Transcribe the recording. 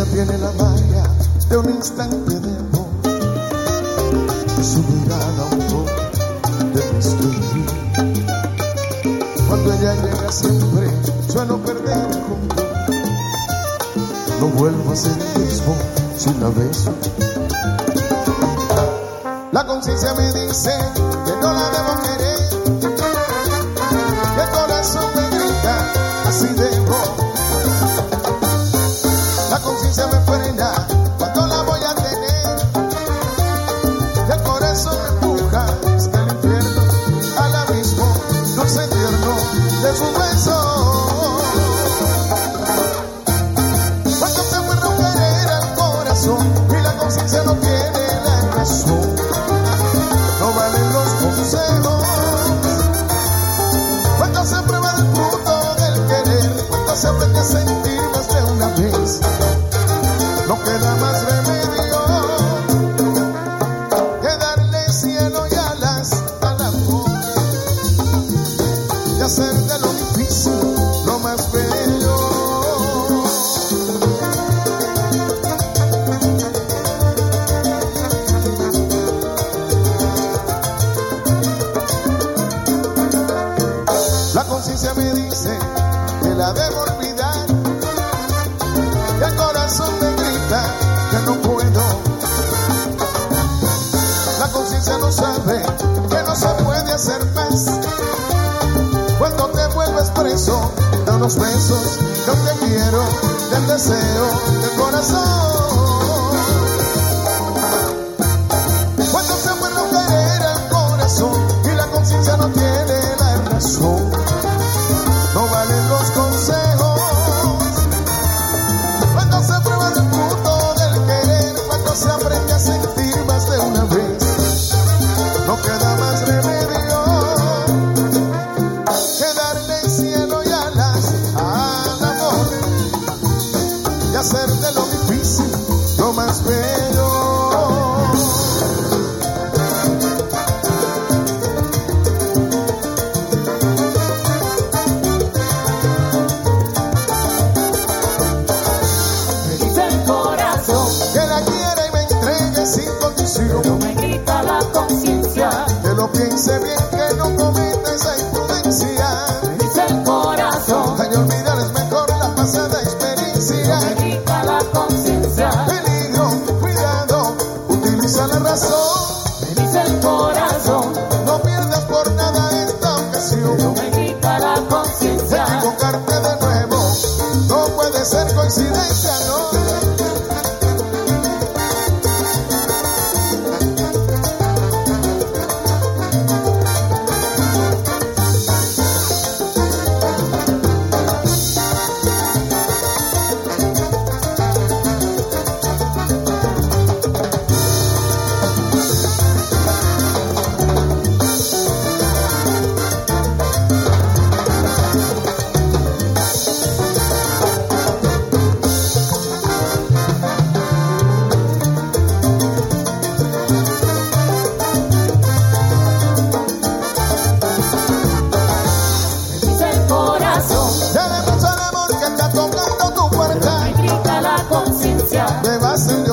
Ella tiene la magia de un instante de amor, su mirada un poco de misterio. Cuando ella llega siempre suelo perder el rumbo. No vuelvo a ser el mismo si la beso. La conciencia me dice que no la debo querer, y el corazón me grita, así debo. La conciencia me frena cuando la voy a tener, y el corazón me empuja hasta el infierno, al abismo dulce tierno de su beso. Cuando se fue no querer al corazón y la conciencia no tiene la razón, no valen los consejos. Cuando se prueba el fruto del querer, cuando se aprende a sentir más de una vez, no queda más remedio que darle cielo y alas al amor y hacer de lo difícil lo más bello. La conciencia me dice que la debo olvidar, y el corazón me grita que no puedo. La conciencia no sabe que no se puede hacer más. Cuando te vuelves preso de unos besos, yo te quiero, del deseo del corazón. Cuando se vuelve a querer al corazón y la conciencia no tiene la razón, no valen los consejos. Cuando se prueba el fruto del querer, cuando se aprende a sentir más de una vez, no queda más remedio que darle cielo y alas al amor y hacer de lo difícil lo más bello. No me grita la conciencia, que lo piense bien, que no cometa esa imprudencia. me dice el corazón, Ay, olvidar es mejor la pasada experiencia. no me grita la conciencia, Peligro, cuidado, utiliza la razón. me dice el corazón, No pierdas por nada esta ocasión. no me grita la conciencia, Equivocarte de nuevo no puede ser coincidencia, no. me grita la conciencia, Me vas a